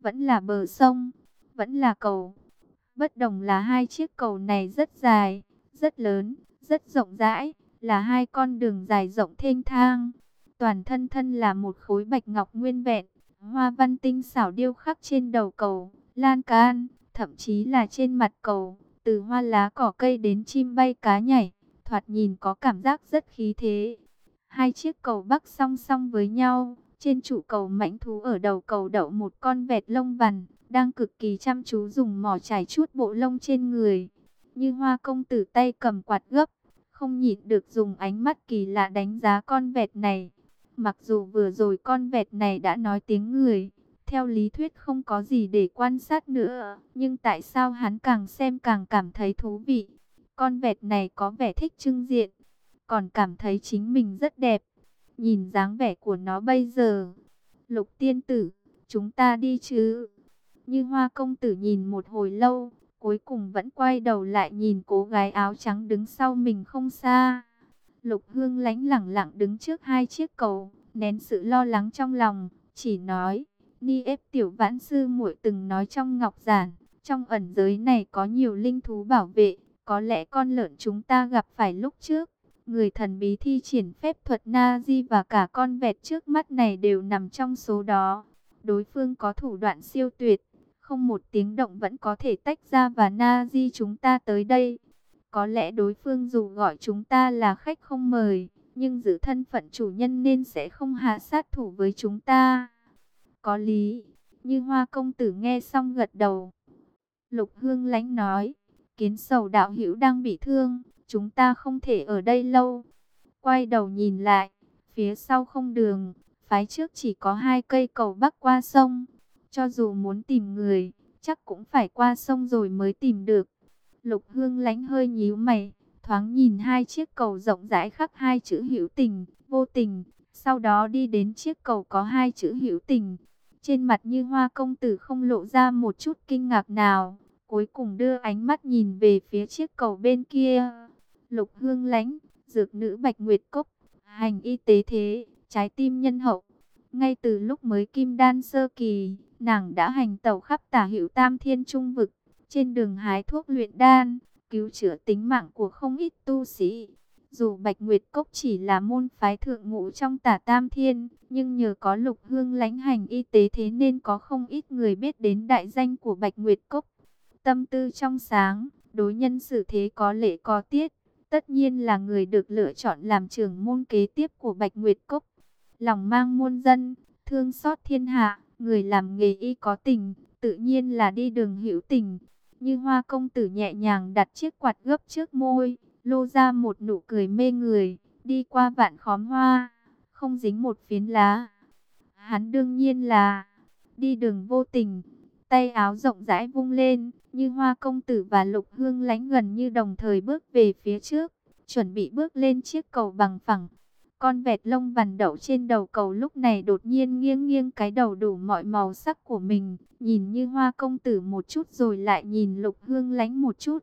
vẫn là bờ sông, vẫn là cầu. Bất đồng là hai chiếc cầu này rất dài, rất lớn, rất rộng rãi, là hai con đường dài rộng thênh thang. Toàn thân thân là một khối bạch ngọc nguyên vẹn, hoa văn tinh xảo điêu khắc trên đầu cầu, lan can, thậm chí là trên mặt cầu, từ hoa lá cỏ cây đến chim bay cá nhảy, thoạt nhìn có cảm giác rất khí thế. Hai chiếc cầu bắc song song với nhau, trên trụ cầu mãnh thú ở đầu cầu đậu một con vẹt lông vằn, đang cực kỳ chăm chú dùng mỏ chải chuốt bộ lông trên người. Như Hoa công tử tay cầm quạt gấp, không nhịn được dùng ánh mắt kỳ lạ đánh giá con vẹt này. Mặc dù vừa rồi con vẹt này đã nói tiếng người, theo lý thuyết không có gì để quan sát nữa, nhưng tại sao hắn càng xem càng cảm thấy thú vị. Con vẹt này có vẻ thích trưng diện, còn cảm thấy chính mình rất đẹp. Nhìn dáng vẻ của nó bây giờ. Lục tiên tử, chúng ta đi chứ? Như Hoa công tử nhìn một hồi lâu, cuối cùng vẫn quay đầu lại nhìn cô gái áo trắng đứng sau mình không xa. Lục Hương Lánh lẳng lặng đứng trước hai chiếc cầu, nén sự lo lắng trong lòng, chỉ nói: Ni ép tiểu vãn sư muội từng nói trong ngọc giản, trong ẩn giới này có nhiều linh thú bảo vệ, có lẽ con lợn chúng ta gặp phải lúc trước, người thần bí thi triển phép thuật Na Di và cả con vẹt trước mắt này đều nằm trong số đó. Đối phương có thủ đoạn siêu tuyệt, không một tiếng động vẫn có thể tách ra và Na Di chúng ta tới đây. Có lẽ đối phương dù gọi chúng ta là khách không mời, nhưng giữ thân phận chủ nhân nên sẽ không hạ sát thủ với chúng ta. Có lý. Như Hoa công tử nghe xong gật đầu. Lục Hương Lánh nói: Kiến Sầu đạo hữu đang bị thương, chúng ta không thể ở đây lâu. Quay đầu nhìn lại, phía sau không đường, phái trước chỉ có hai cây cầu bắc qua sông. Cho dù muốn tìm người, chắc cũng phải qua sông rồi mới tìm được. Lục Hương Lánh hơi nhíu mày, thoáng nhìn hai chiếc cầu rộng rãi khắc hai chữ hữu tình, vô tình. Sau đó đi đến chiếc cầu có hai chữ hữu tình. Trên mặt Như Hoa công tử không lộ ra một chút kinh ngạc nào. Cuối cùng đưa ánh mắt nhìn về phía chiếc cầu bên kia. Lục Hương Lánh, dược nữ Bạch Nguyệt Cốc, hành y tế thế, trái tim nhân hậu. Ngay từ lúc mới kim đan sơ kỳ, nàng đã hành tẩu khắp tả hữu Tam Thiên Trung vực, trên đường hái thuốc luyện đan, cứu chữa tính mạng của không ít tu sĩ. Dù Bạch Nguyệt Cốc chỉ là môn phái thượng ngũ trong tả Tam Thiên, nhưng nhờ có Lục Hương Lánh hành y tế thế nên có không ít người biết đến đại danh của Bạch Nguyệt Cốc. Tâm tư trong sáng, đối nhân xử thế có lễ có tiết, tất nhiên là người được lựa chọn làm trưởng môn kế tiếp của Bạch Nguyệt Cốc. Lòng mang muôn dân, thương xót thiên hạ, người làm nghề y có tình, tự nhiên là đi đường hữu tình. Như Hoa công tử nhẹ nhàng đặt chiếc quạt gấp trước môi, lô ra một nụ cười mê người, đi qua vạn khóm hoa, không dính một phiến lá. Hắn đương nhiên là đi đường vô tình. Tay áo rộng rãi vung lên, Như Hoa công tử và Lục Hương Lánh gần như đồng thời bước về phía trước, chuẩn bị bước lên chiếc cầu bằng phẳng. Con vẹt lông vằn đậu trên đầu cầu lúc này đột nhiên nghiêng nghiêng cái đầu đủ mọi màu sắc của mình, nhìn Như Hoa công tử một chút rồi lại nhìn Lục Hương Lánh một chút.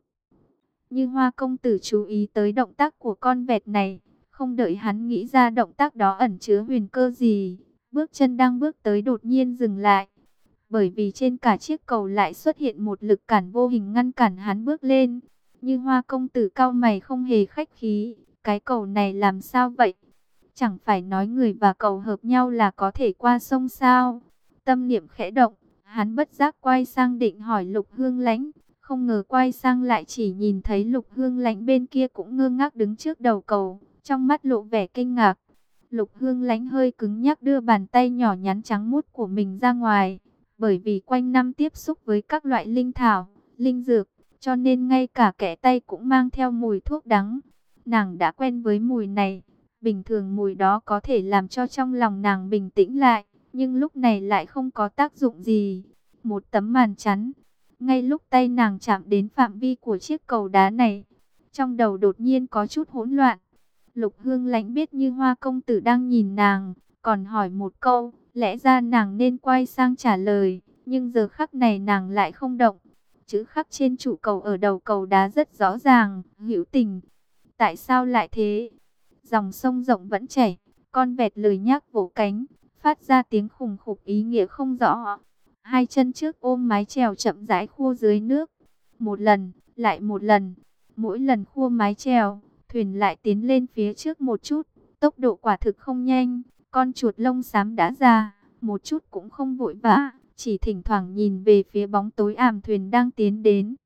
Như Hoa công tử chú ý tới động tác của con vẹt này, không đợi hắn nghĩ ra động tác đó ẩn chứa huyền cơ gì, bước chân đang bước tới đột nhiên dừng lại. Bởi vì trên cả chiếc cầu lại xuất hiện một lực cản vô hình ngăn cản hắn bước lên. Như Hoa công tử cau mày không hề khách khí, cái cầu này làm sao vậy? Chẳng phải nói người và cầu hợp nhau là có thể qua sông sao? Tâm niệm khẽ động, hắn bất giác quay sang định hỏi Lục Hương Lánh, không ngờ quay sang lại chỉ nhìn thấy Lục Hương Lánh bên kia cũng ngơ ngác đứng trước đầu cầu, trong mắt lộ vẻ kinh ngạc. Lục Hương Lánh hơi cứng nhắc đưa bàn tay nhỏ nhắn trắng muốt của mình ra ngoài. Bởi vì quanh năm tiếp xúc với các loại linh thảo, linh dược, cho nên ngay cả kẽ tay cũng mang theo mùi thuốc đắng. Nàng đã quen với mùi này, bình thường mùi đó có thể làm cho trong lòng nàng bình tĩnh lại, nhưng lúc này lại không có tác dụng gì. Một tấm màn chắn, ngay lúc tay nàng chạm đến phạm vi của chiếc cầu đá này, trong đầu đột nhiên có chút hỗn loạn. Lục Hương Lánh biết Như Hoa công tử đang nhìn nàng, còn hỏi một câu. Lẽ ra nàng nên quay sang trả lời, nhưng giờ khắc này nàng lại không động. Chữ khắc trên trụ cầu ở đầu cầu đá rất rõ ràng, hữu tình. Tại sao lại thế? Dòng sông rộng vẫn chảy, con vẹt lười nhác vỗ cánh, phát ra tiếng khùng khục ý nghĩa không rõ. Hai chân trước ôm mái chèo chậm rãi khua dưới nước. Một lần, lại một lần. Mỗi lần khua mái chèo, thuyền lại tiến lên phía trước một chút. Tốc độ quả thực không nhanh. Con chuột lông xám đã ra, một chút cũng không vội vã, chỉ thỉnh thoảng nhìn về phía bóng tối ảm thuyền đang tiến đến.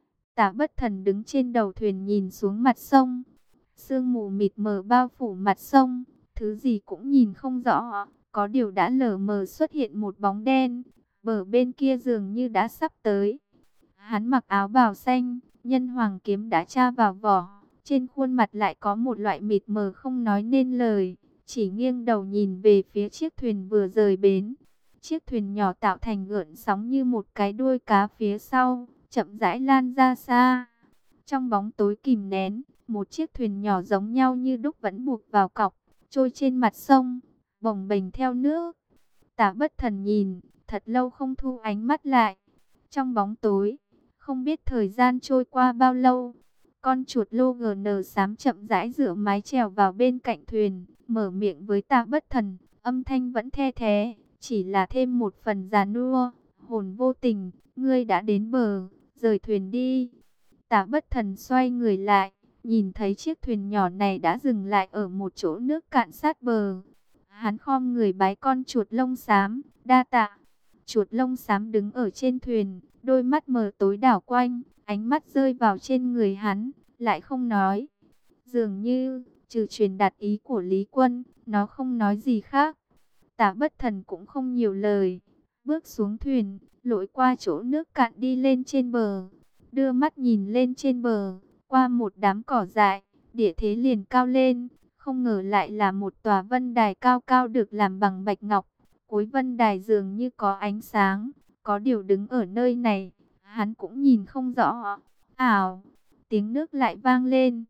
Tả Bất Thần đứng trên đầu thuyền nhìn xuống mặt sông. Sương mù mịt mờ bao phủ mặt sông, thứ gì cũng nhìn không rõ. Có điều đã lờ mờ xuất hiện một bóng đen, bờ bên kia dường như đã sắp tới. Hắn mặc áo bào xanh, nhân hoàng kiếm đã tra vào vỏ. Trên khuôn mặt lại có một loại mịt mờ không nói nên lời, chỉ nghiêng đầu nhìn về phía chiếc thuyền vừa rời bến. Chiếc thuyền nhỏ tạo thành gợn sóng như một cái đuôi cá phía sau, chậm rãi lan ra xa. Trong bóng tối kìm nén, một chiếc thuyền nhỏ giống nhau như đúc vẫn buộc vào cọc, trôi trên mặt sông, bồng bềnh theo nước. Tả Bất Thần nhìn, thật lâu không thu ánh mắt lại. Trong bóng tối, không biết thời gian trôi qua bao lâu, con chuột lô GN xám chậm rãi dựa mái chèo vào bên cạnh thuyền, mở miệng với Tả Bất Thần, âm thanh vẫn the thé, chỉ là thêm một phần già nua. Hồn vô tình, ngươi đã đến bờ, rời thuyền đi. Tả Bất Thần xoay người lại, nhìn thấy chiếc thuyền nhỏ này đã dừng lại ở một chỗ nước cạn sát bờ. Hắn khom người bái con chuột lông xám, đa tạ. Chuột lông xám đứng ở trên thuyền, đôi mắt mờ tối đảo quanh, ánh mắt rơi vào trên người hắn, lại không nói. Dường như, trừ truyền đạt ý của Lý Quân, nó không nói gì khác. Tả Bất Thần cũng không nhiều lời, bước xuống thuyền, lội qua chỗ nước cạn đi lên trên bờ. Đưa mắt nhìn lên trên bờ, qua một đám cỏ dại, địa thế liền cao lên, không ngờ lại là một tòa vân đài cao cao được làm bằng bạch ngọc. Cuối vân đài dường như có ánh sáng, có điều đứng ở nơi này, hắn cũng nhìn không rõ. Ảo, tiếng nước lại vang lên.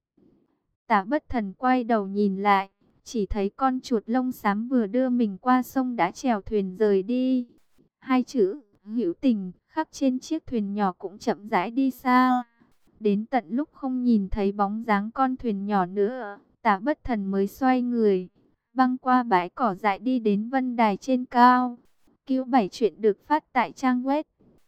Tả Bất Thần quay đầu nhìn lại, chỉ thấy con chuột lông xám vừa đưa mình qua sông đã chèo thuyền rời đi. Hai chữ hữu tình khắc trên chiếc thuyền nhỏ cũng chậm rãi đi xa. Đến tận lúc không nhìn thấy bóng dáng con thuyền nhỏ nữa, Tả Bất Thần mới xoay người, băng qua bãi cỏ dại đi đến vân đài trên cao. Cứu 7 chuyện được phát tại trang web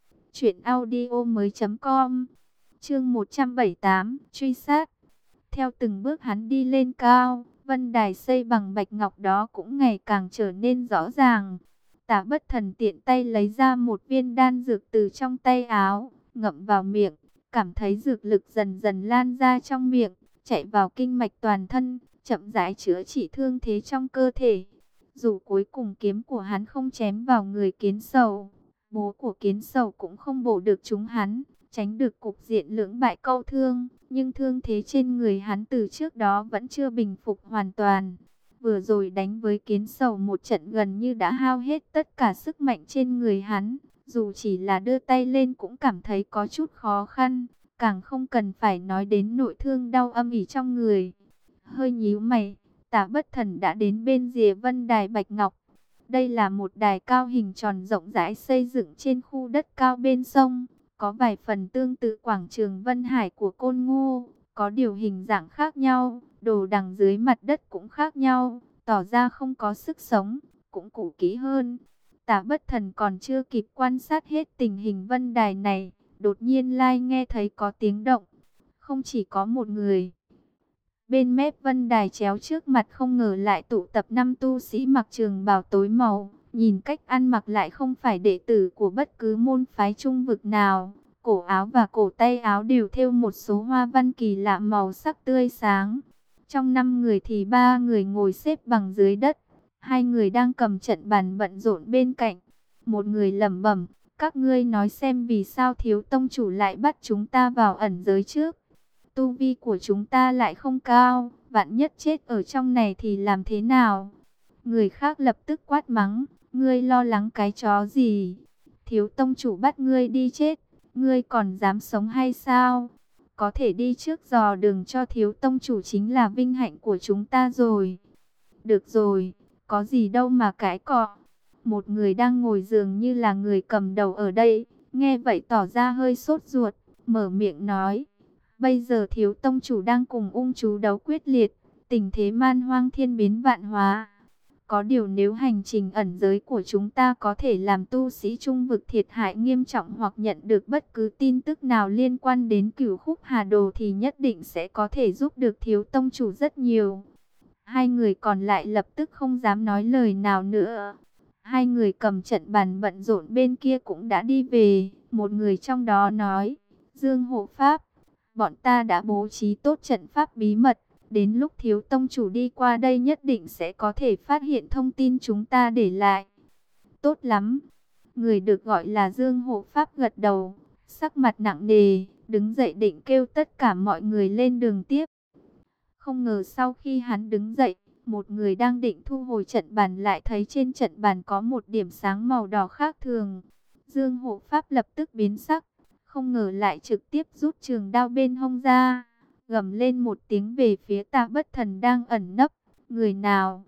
truyệnaudiomoi.com. Chương 178, truy sát. Theo từng bước hắn đi lên cao, vân đài xây bằng bạch ngọc đó cũng ngày càng trở nên rõ ràng. Tả Bất Thần tiện tay lấy ra một viên đan dược từ trong tay áo, ngậm vào miệng, cảm thấy dược lực dần dần lan ra trong miệng, chạy vào kinh mạch toàn thân, chậm rãi chữa trị thương thế trong cơ thể. Dù cuối cùng kiếm của hắn không chém vào người Kiến Sầu, bố của Kiến Sầu cũng không bổ được chúng hắn, tránh được cục diện lưỡng bại câu thương, nhưng thương thế trên người hắn từ trước đó vẫn chưa bình phục hoàn toàn. Vừa rồi đánh với Kiến Sầu một trận gần như đã hao hết tất cả sức mạnh trên người hắn, dù chỉ là đưa tay lên cũng cảm thấy có chút khó khăn, càng không cần phải nói đến nội thương đau âm ỉ trong người. Hơi nhíu mày, Tả Bất Thần đã đến bên rìa vân đài bạch ngọc. Đây là một đài cao hình tròn rộng rãi xây dựng trên khu đất cao bên sông, có vài phần tương tự quảng trường Vân Hải của Côn Ngô, có điều hình dạng khác nhau, đồ đằng dưới mặt đất cũng khác nhau, tỏ ra không có sức sống, cũng cũ kỹ hơn. Tả Bất Thần còn chưa kịp quan sát hết tình hình vân đài này, đột nhiên lai nghe thấy có tiếng động, không chỉ có một người. Bên mép vân đài chéo trước mặt không ngờ lại tụ tập 5 tu sĩ mặc trường bào tối màu, nhìn cách ăn mặc lại không phải đệ tử của bất cứ môn phái trung vực nào. Cổ áo và cổ tay áo đều thêu một số hoa văn kỳ lạ màu sắc tươi sáng. Trong 5 người thì 3 người ngồi xếp bằng dưới đất, 2 người đang cầm trận bàn bận rộn bên cạnh. Một người lẩm bẩm, các ngươi nói xem vì sao thiếu tông chủ lại bắt chúng ta vào ẩn giới trước. Tu vi của chúng ta lại không cao, vạn nhất chết ở trong này thì làm thế nào? Người khác lập tức quát mắng, ngươi lo lắng cái chó gì? Thiếu tông chủ bắt ngươi đi chết, ngươi còn dám sống hay sao? Có thể đi trước dò đường cho thiếu tông chủ chính là vinh hạnh của chúng ta rồi. Được rồi, có gì đâu mà cãi cọ. Một người đang ngồi dường như là người cầm đầu ở đây, nghe vậy tỏ ra hơi sốt ruột, mở miệng nói. Bây giờ thiếu tông chủ đang cùng ung chú đấu quyết liệt, tình thế man hoang thiên biến vạn hóa. Có điều nếu hành trình ẩn giới của chúng ta có thể làm tu sĩ trung vực thiệt hại nghiêm trọng hoặc nhận được bất cứ tin tức nào liên quan đến Cửu Khúc Hà Đồ thì nhất định sẽ có thể giúp được thiếu tông chủ rất nhiều. Hai người còn lại lập tức không dám nói lời nào nữa. Hai người cầm trận bàn bận rộn bên kia cũng đã đi về. Một người trong đó nói, Dương hộ pháp, bọn ta đã bố trí tốt trận pháp bí mật. Đến lúc thiếu tông chủ đi qua đây nhất định sẽ có thể phát hiện thông tin chúng ta để lại. Tốt lắm. Người được gọi là Dương hộ pháp gật đầu, sắc mặt nặng nề, đứng dậy định kêu tất cả mọi người lên đường tiếp. Không ngờ sau khi hắn đứng dậy, một người đang định thu hồi trận bàn lại thấy trên trận bàn có một điểm sáng màu đỏ khác thường. Dương hộ pháp lập tức biến sắc, không ngờ lại trực tiếp rút trường đao bên hông ra, gầm lên một tiếng về phía Tạ Bất Thần đang ẩn nấp. Người nào?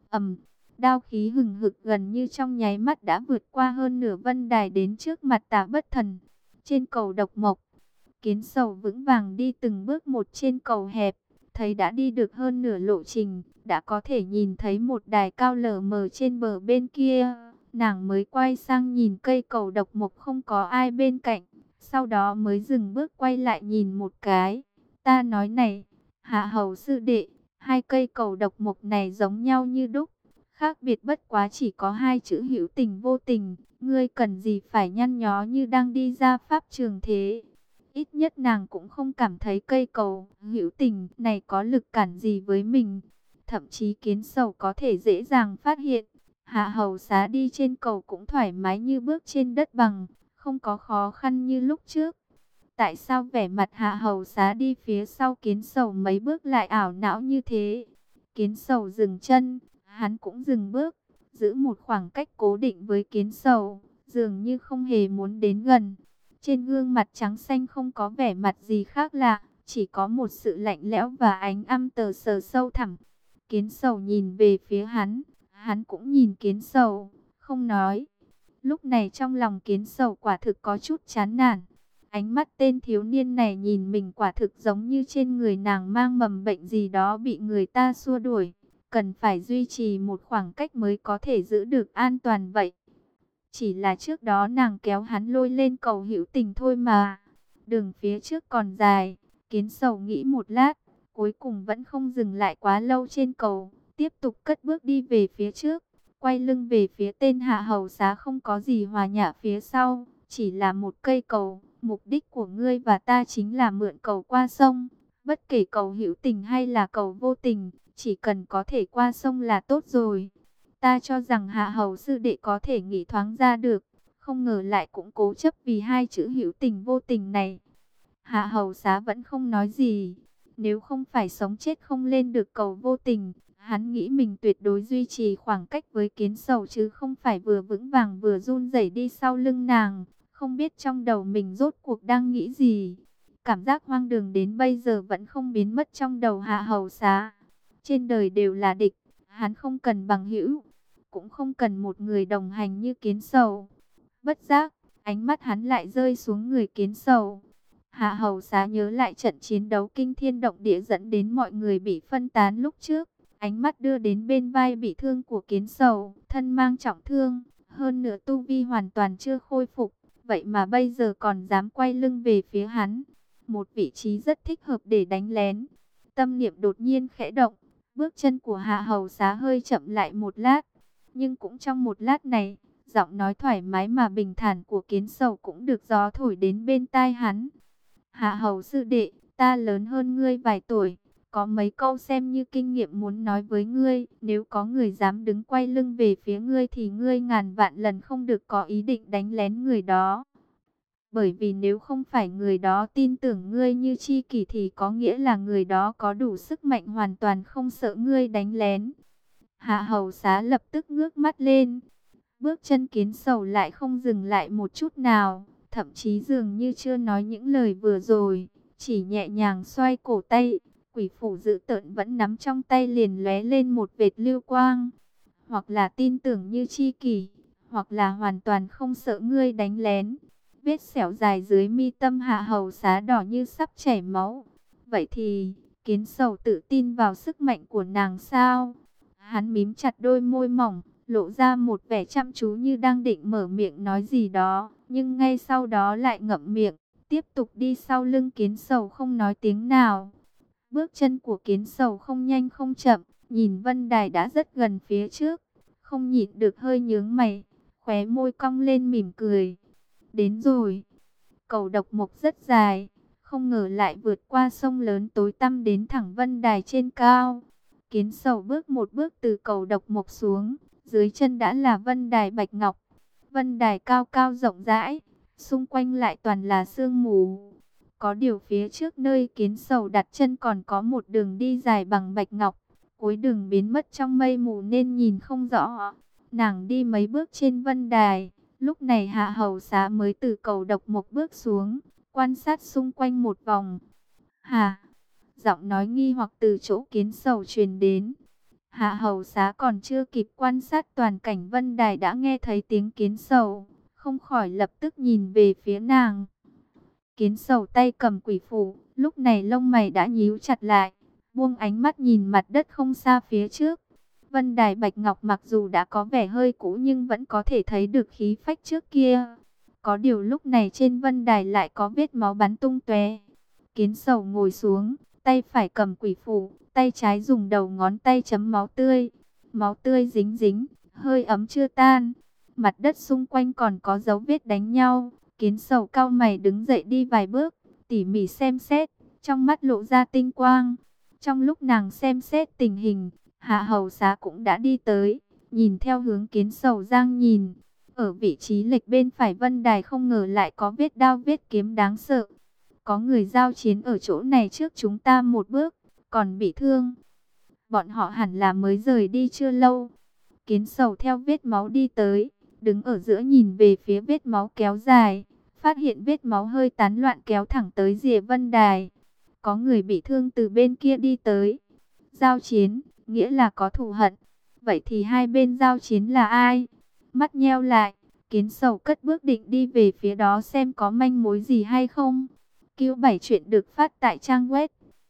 Đao khí hừng hực gần như trong nháy mắt đã vượt qua hơn nửa vân đài đến trước mặt Tạ Bất Thần. Trên cầu độc mộc, Kiến Sầu vững vàng đi từng bước một trên cầu hẹp. Thấy đã đi được hơn nửa lộ trình, đã có thể nhìn thấy một đài cao lờ mờ trên bờ bên kia. Nàng mới quay sang nhìn cây cầu độc mộc không có ai bên cạnh, sau đó mới dừng bước quay lại nhìn một cái. Ta nói này, Hạ Hầu sư đệ, hai cây cầu độc mộc này giống nhau như đúc, khác biệt bất quá chỉ có hai chữ hữu tình vô tình, ngươi cần gì phải nhăn nhó như đang đi ra pháp trường thế. Ít nhất nàng cũng không cảm thấy cây cầu hữu tình này có lực cản gì với mình. Thậm chí Kiến Sầu có thể dễ dàng phát hiện, Hạ Hầu Xá đi trên cầu cũng thoải mái như bước trên đất bằng, không có khó khăn như lúc trước. Tại sao vẻ mặt Hạ Hầu Xá đi phía sau Kiến Sầu mấy bước lại ảo não như thế? Kiến Sầu dừng chân, hắn cũng dừng bước, giữ một khoảng cách cố định với Kiến Sầu, dường như không hề muốn đến gần. Trên gương mặt trắng xanh không có vẻ mặt gì khác lạ, chỉ có một sự lạnh lẽo và ánh âm tờ sờ sâu thẳm. Kiến Sầu nhìn về phía hắn cũng nhìn Kiến Sầu, không nói. Lúc này trong lòng Kiến Sầu quả thực có chút chán nản. Ánh mắt tên thiếu niên này nhìn mình quả thực giống như trên người nàng mang mầm bệnh gì đó bị người ta xua đuổi. Cần phải duy trì một khoảng cách mới có thể giữ được an toàn vậy. Chỉ là trước đó nàng kéo hắn lôi lên cầu hữu tình thôi mà. Đường phía trước còn dài, Kiến Sầu nghĩ một lát, cuối cùng vẫn không dừng lại quá lâu trên cầu, tiếp tục cất bước đi về phía trước, quay lưng về phía tên Hạ Hầu Xá không có gì hòa nhã phía sau, chỉ là một cây cầu, mục đích của ngươi và ta chính là mượn cầu qua sông, bất kể cầu hữu tình hay là cầu vô tình, chỉ cần có thể qua sông là tốt rồi. Ta cho rằng Hạ Hầu sư đệ có thể nghĩ thoáng ra được, không ngờ lại cũng cố chấp vì hai chữ hữu tình vô tình này. Hạ Hầu Xá vẫn không nói gì. Nếu không phải sống chết không lên được cầu vô tình, hắn nghĩ mình tuyệt đối duy trì khoảng cách với Kiến Sầu chứ không phải vừa vững vàng vừa run rẩy đi sau lưng nàng. Không biết trong đầu mình rốt cuộc đang nghĩ gì. Cảm giác hoang đường đến bây giờ vẫn không biến mất trong đầu Hạ Hầu Xá. Trên đời đều là địch, hắn không cần bằng hữu, cũng không cần một người đồng hành như Kiến Sầu. Bất giác, ánh mắt hắn lại rơi xuống người Kiến Sầu. Hạ Hầu Xá nhớ lại trận chiến đấu kinh thiên động địa dẫn đến mọi người bị phân tán lúc trước. Ánh mắt đưa đến bên vai bị thương của Kiến Sầu, thân mang trọng thương, hơn nữa tu vi hoàn toàn chưa khôi phục. Vậy mà bây giờ còn dám quay lưng về phía hắn. Một vị trí rất thích hợp để đánh lén. Tâm niệm đột nhiên khẽ động, bước chân của Hạ Hầu Xá hơi chậm lại một lát. Nhưng cũng trong một lát này, giọng nói thoải mái mà bình thản của Kiến Sầu cũng được gió thổi đến bên tai hắn. Hạ Hầu sư đệ, ta lớn hơn ngươi vài tuổi, có mấy câu xem như kinh nghiệm muốn nói với ngươi. Nếu có người dám đứng quay lưng về phía ngươi thì ngươi ngàn vạn lần không được có ý định đánh lén người đó. Bởi vì nếu không phải người đó tin tưởng ngươi như chi kỷ thì có nghĩa là người đó có đủ sức mạnh hoàn toàn không sợ ngươi đánh lén. Hạ Hầu Xá lập tức ngước mắt lên. Bước chân Kiến Sầu lại không dừng lại một chút nào, thậm chí dường như chưa nói những lời vừa rồi, chỉ nhẹ nhàng xoay cổ tay, quỷ phủ dữ tợn vẫn nắm trong tay liền lóe lên một vệt lưu quang. Hoặc là tin tưởng như chi kỷ, hoặc là hoàn toàn không sợ ngươi đánh lén. Vết sẹo dài dưới mi tâm Hạ Hầu Xá đỏ như sắp chảy máu. Vậy thì, Kiến Sầu tự tin vào sức mạnh của nàng sao? Hắn mím chặt đôi môi mỏng, lộ ra một vẻ chăm chú như đang định mở miệng nói gì đó, nhưng ngay sau đó lại ngậm miệng, tiếp tục đi sau lưng Kiến Sầu không nói tiếng nào. Bước chân của Kiến Sầu không nhanh không chậm, nhìn Vân Đài đã rất gần phía trước, không nhịn được hơi nhướng mày, khóe môi cong lên mỉm cười. Đến rồi. Cầu độc mộc rất dài, không ngờ lại vượt qua sông lớn tối tăm đến thẳng Vân Đài trên cao. Kiến Sầu bước một bước từ cầu độc mộc xuống, dưới chân đã là Vân Đài bạch ngọc. Vân Đài cao cao rộng rãi, xung quanh lại toàn là sương mù. Có điều phía trước nơi Kiến Sầu đặt chân còn có một đường đi dài bằng bạch ngọc. Cuối đường biến mất trong mây mù nên nhìn không rõ. Nàng đi mấy bước trên Vân Đài. Lúc này Hạ Hầu Xá mới từ cầu độc mộc bước xuống, quan sát xung quanh một vòng. Hà, giọng nói nghi hoặc từ chỗ Kiến Sầu truyền đến. Hạ Hầu Xá còn chưa kịp quan sát toàn cảnh Vân Đài đã nghe thấy tiếng Kiến Sầu, không khỏi lập tức nhìn về phía nàng. Kiến Sầu tay cầm quỷ phủ, lúc này lông mày đã nhíu chặt lại, buông ánh mắt nhìn mặt đất không xa phía trước. Vân Đài bạch ngọc mặc dù đã có vẻ hơi cũ nhưng vẫn có thể thấy được khí phách trước kia. Có điều lúc này trên Vân Đài lại có vết máu bắn tung tóe. Kiến Sầu ngồi xuống, tay phải cầm quỷ phủ, tay trái dùng đầu ngón tay chấm máu tươi. Máu tươi dính dính, hơi ấm chưa tan. Mặt đất xung quanh còn có dấu vết đánh nhau. Kiến Sầu cau mày đứng dậy đi vài bước, tỉ mỉ xem xét, trong mắt lộ ra tinh quang. Trong lúc nàng xem xét tình hình, Hạ Hầu Xá cũng đã đi tới, nhìn theo hướng Kiến Sầu đang nhìn. Ở vị trí lệch bên phải Vân Đài không ngờ lại có vết đao vết kiếm đáng sợ. Có người giao chiến ở chỗ này trước chúng ta một bước, còn bị thương. Bọn họ hẳn là mới rời đi chưa lâu. Kiến Sầu theo vết máu đi tới, đứng ở giữa nhìn về phía vết máu kéo dài, phát hiện vết máu hơi tán loạn kéo thẳng tới rìa Vân Đài. Có người bị thương từ bên kia đi tới. Giao chiến, nghĩa là có thù hận. Vậy thì hai bên giao chiến là ai? Mắt nheo lại, Kiến Sầu cất bước định đi về phía đó xem có manh mối gì hay không. Q7 chuyện được phát tại trang web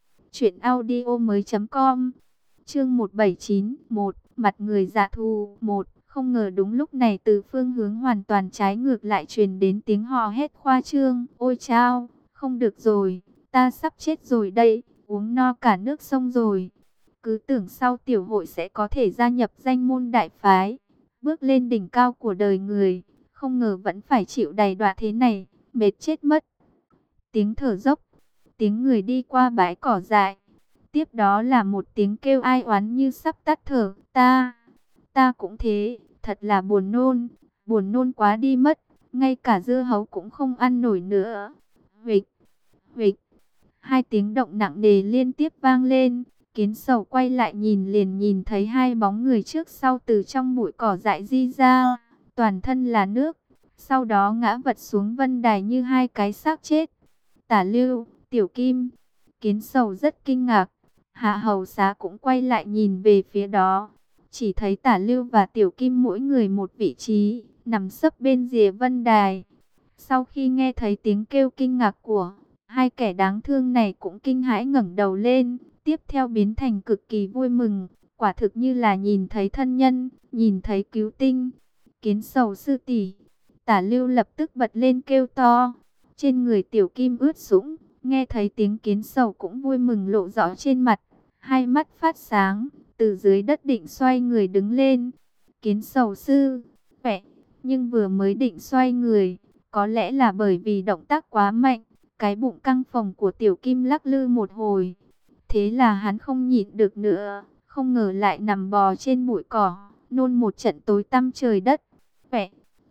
truyệnaudiomoi.com. Chương 179, mặt người dạ thù. Không ngờ đúng lúc này từ phương hướng hoàn toàn trái ngược lại truyền đến tiếng hò hét khoa trương. Ôi chao, không được rồi, ta sắp chết rồi đây, uống no cả nước sông rồi. Cứ tưởng sau tiểu hội sẽ có thể gia nhập danh môn đại phái, bước lên đỉnh cao của đời người, không ngờ vẫn phải chịu đầy đọa thế này, mệt chết mất. Tiếng thở dốc, tiếng người đi qua bãi cỏ dại, tiếp đó là một tiếng kêu ai oán như sắp tắt thở. Ta cũng thế, thật là buồn nôn quá đi mất, ngay cả dưa hấu cũng không ăn nổi nữa. Huỵch, huỵch, hai tiếng động nặng nề liên tiếp vang lên. Kiến Sầu quay lại nhìn liền nhìn thấy hai bóng người trước sau từ trong bụi cỏ dại di ra, toàn thân là nước, sau đó ngã vật xuống Vân Đài như hai cái xác chết. Tả Lưu, Tiểu Kim. Kiến Sầu rất kinh ngạc. Hạ Hầu Xá cũng quay lại nhìn về phía đó, chỉ thấy Tả Lưu và Tiểu Kim mỗi người một vị trí, nằm sấp bên rìa Vân Đài. Sau khi nghe thấy tiếng kêu kinh ngạc của hai kẻ đáng thương này cũng kinh hãi ngẩng đầu lên, tiếp theo biến thành cực kỳ vui mừng, quả thực như là nhìn thấy thân nhân, nhìn thấy cứu tinh. Kiến Sầu sư tỷ. Tả Lưu lập tức bật lên kêu to. Trên người Tiểu Kim ướt sũng, nghe thấy tiếng Kiến Sầu cũng vui mừng lộ rõ trên mặt, hai mắt phát sáng, từ dưới đất định xoay người đứng lên. Kiến Sầu sư, vẻ, nhưng vừa mới định xoay người, có lẽ là bởi vì động tác quá mạnh, cái bụng căng phồng của Tiểu Kim lắc lư một hồi. Thế là hắn không nhịn được nữa, không ngờ lại nằm bò trên bụi cỏ, nôn một trận tối tăm trời đất. Vẻ,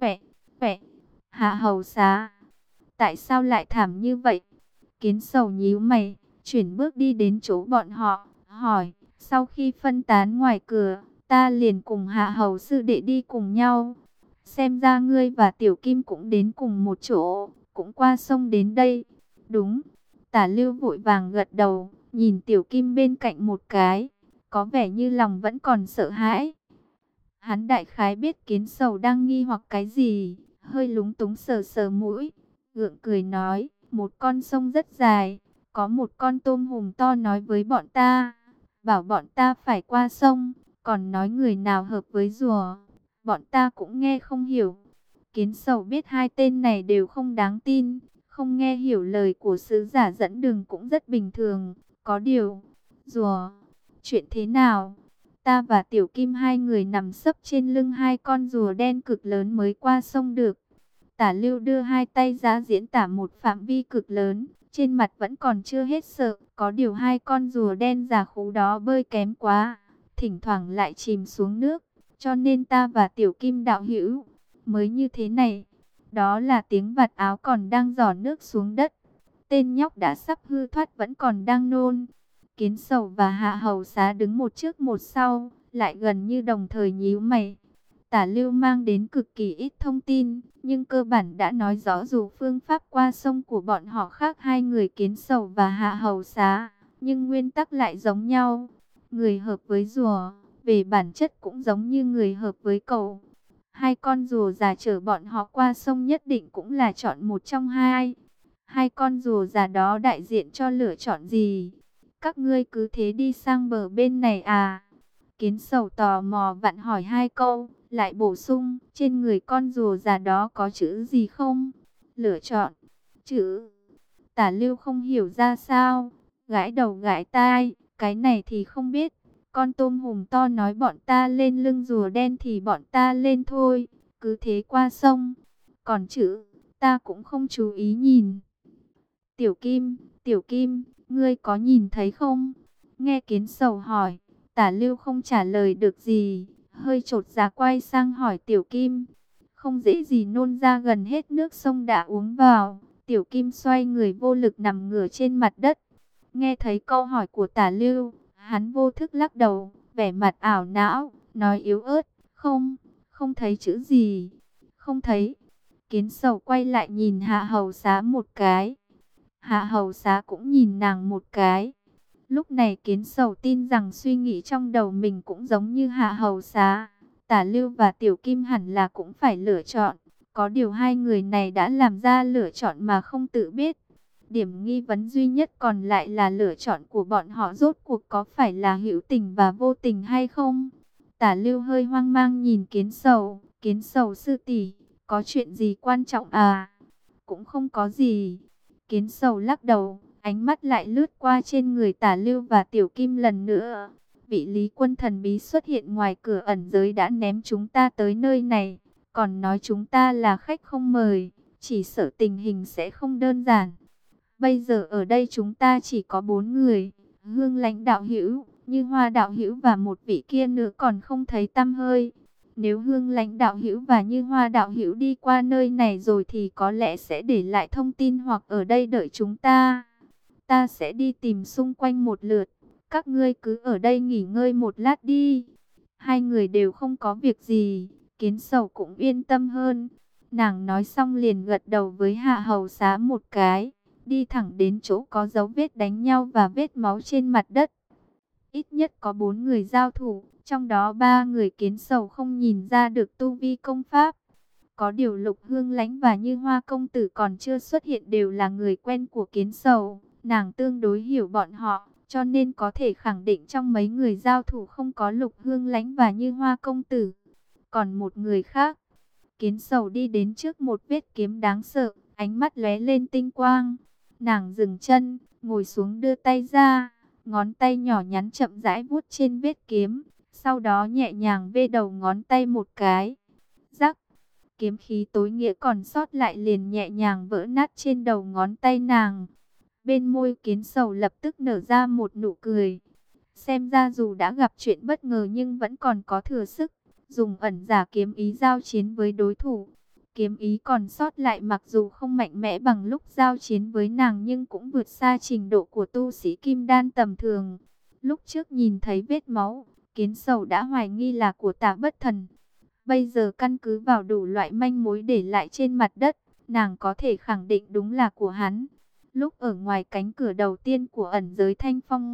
Hạ Hầu Xá, tại sao lại thảm như vậy? Kiến Sầu nhíu mày, chuyển bước đi đến chỗ bọn họ, hỏi. Sau khi phân tán ngoài cửa, ta liền cùng Hạ Hầu sư đệ đi cùng nhau. Xem ra ngươi và Tiểu Kim cũng đến cùng một chỗ, cũng qua sông đến đây. Đúng. Tả Lưu vội vàng gật đầu, nhìn Tiểu Kim bên cạnh một cái, có vẻ như lòng vẫn còn sợ hãi. Hắn đại khái biết Kiến Sầu đang nghi hoặc cái gì, hơi lúng túng sờ sờ mũi, gượng cười nói, một con sông rất dài, có một con tôm hùm to nói với bọn ta, bảo bọn ta phải qua sông, Còn nói người nào hợp với rùa, bọn ta cũng nghe không hiểu. Kiến Sầu biết hai tên này đều không đáng tin, không nghe hiểu lời của sứ giả dẫn đường cũng rất bình thường. Có điều, rùa, chuyện thế nào? Ta và Tiểu Kim hai người nằm sấp trên lưng hai con rùa đen cực lớn mới qua sông được. Tả Lưu đưa hai tay ra diễn tả một phạm vi cực lớn, trên mặt vẫn còn chưa hết sợ. Có điều hai con rùa đen già khú đó bơi kém quá, thỉnh thoảng lại chìm xuống nước, cho nên ta và Tiểu Kim đạo hữu mới như thế này. Đó là tiếng vạt áo còn đang giỏ nước xuống đất. Tên nhóc đã sắp hư thoát vẫn còn đang nôn. Kiến Sầu và Hạ Hầu Xá đứng một trước một sau, lại gần như đồng thời nhíu mày. Tả Lưu mang đến cực kỳ ít thông tin, nhưng cơ bản đã nói rõ dù phương pháp qua sông của bọn họ khác hai người Kiến Sầu và Hạ Hầu Xá, nhưng nguyên tắc lại giống nhau. Người hợp với rùa, về bản chất cũng giống như người hợp với cẩu. Hai con rùa già chở bọn họ qua sông nhất định cũng là chọn một trong hai. Hai con rùa già đó đại diện cho lựa chọn gì? Các ngươi cứ thế đi sang bờ bên này à? Kiến Sầu tò mò vặn hỏi hai câu, lại bổ sung, trên người con rùa già đó có chữ gì không? Lựa chọn, chữ. Tả Lưu không hiểu ra sao, gãi đầu gãi tai, cái này thì không biết. Con tôm hùm to nói bọn ta lên lưng rùa đen thì bọn ta lên thôi, cứ thế qua sông. Còn chữ, ta cũng không chú ý nhìn. Tiểu Kim, ngươi có nhìn thấy không? Nghe Kiến Sầu hỏi, Tả Lưu không trả lời được gì, hơi chột dạ quay sang hỏi Tiểu Kim. Không dễ gì nôn ra gần hết nước sông đã uống vào. Tiểu Kim xoay người vô lực nằm ngửa trên mặt đất. Nghe thấy câu hỏi của Tả Lưu, hắn vô thức lắc đầu, vẻ mặt ảo não, nói yếu ớt, không thấy chữ gì, không thấy. Kiến Sầu quay lại nhìn Hạ Hầu Xá một cái. Hạ Hầu Xá cũng nhìn nàng một cái. Lúc này Kiến Sầu tin rằng suy nghĩ trong đầu mình cũng giống như Hạ Hầu Xá. Tả Lưu và Tiểu Kim hẳn là cũng phải lựa chọn. Có điều hai người này đã làm ra lựa chọn mà không tự biết. Điểm nghi vấn duy nhất còn lại là lựa chọn của bọn họ rốt cuộc có phải là hữu tình và vô tình hay không? Tả Lưu hơi hoang mang nhìn Kiến Sầu sư tỷ, có chuyện gì quan trọng à? Cũng không có gì. Kiến Sầu lắc đầu, ánh mắt lại lướt qua trên người Tả Lưu và Tiểu Kim lần nữa. Vị lý quân thần bí xuất hiện ngoài cửa ẩn giới đã ném chúng ta tới nơi này, còn nói chúng ta là khách không mời, chỉ sợ tình hình sẽ không đơn giản. Bây giờ ở đây chúng ta chỉ có 4 người, Hương Lãnh đạo hữu, Như Hoa đạo hữu và một vị kia nữa còn không thấy tăm hơi. Nếu Hương Lãnh đạo hữu và Như Hoa đạo hữu đi qua nơi này rồi thì có lẽ sẽ để lại thông tin hoặc ở đây đợi chúng ta. Ta sẽ đi tìm xung quanh một lượt, các ngươi cứ ở đây nghỉ ngơi một lát đi. Hai người đều không có việc gì, Kiến Sầu cũng yên tâm hơn. Nàng nói xong liền gật đầu với Hạ Hầu Xá một cái, đi thẳng đến chỗ có dấu vết đánh nhau và vết máu trên mặt đất. Ít nhất có 4 người giao thủ, trong đó 3 người Kiến Sầu không nhìn ra được tu vi công pháp. Có điều Lục Hương Lãnh và Như Hoa công tử còn chưa xuất hiện đều là người quen của Kiến Sầu. Nàng tương đối hiểu bọn họ, cho nên có thể khẳng định trong mấy người giao thủ không có Lục Hương Lãnh và Như Hoa công tử. Còn một người khác, Kiến Sầu đi đến trước một vết kiếm đáng sợ, ánh mắt lóe lên tinh quang. Nàng dừng chân, ngồi xuống đưa tay ra, ngón tay nhỏ nhắn chậm rãi vuốt trên vết kiếm, sau đó nhẹ nhàng vê đầu ngón tay một cái. Rắc, kiếm khí tối nghĩa còn sót lại liền nhẹ nhàng vỡ nát trên đầu ngón tay nàng. Bên môi Kiến Sầu lập tức nở ra một nụ cười. Xem ra dù đã gặp chuyện bất ngờ nhưng vẫn còn có thừa sức, dùng ẩn giả kiếm ý giao chiến với đối thủ. Kiếm ý còn sót lại mặc dù không mạnh mẽ bằng lúc giao chiến với nàng nhưng cũng vượt xa trình độ của tu sĩ kim đan tầm thường. Lúc trước nhìn thấy vết máu, Kiến Sầu đã hoài nghi là của Tả Bất Thần. Bây giờ căn cứ vào đủ loại manh mối để lại trên mặt đất, nàng có thể khẳng định đúng là của hắn. Lúc ở ngoài cánh cửa đầu tiên của ẩn giới Thanh Phong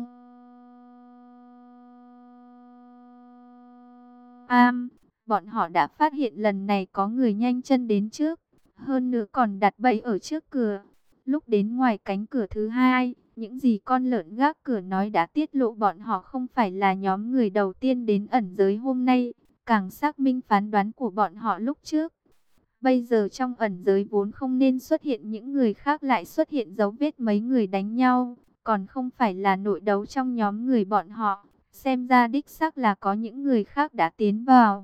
bọn họ đã phát hiện lần này có người nhanh chân đến trước, hơn nữa còn đặt bẫy ở trước cửa. Lúc đến ngoài cánh cửa thứ hai, Những gì con lợn gác cửa nói đã tiết lộ bọn họ không phải là nhóm người đầu tiên đến ẩn giới hôm nay, càng xác minh phán đoán của bọn họ lúc trước. Bây giờ trong ẩn giới vốn không nên xuất hiện những người khác, lại xuất hiện dấu vết mấy người đánh nhau, còn không phải là nội đấu trong nhóm người bọn họ. Xem ra đích xác là có những người khác đã tiến vào.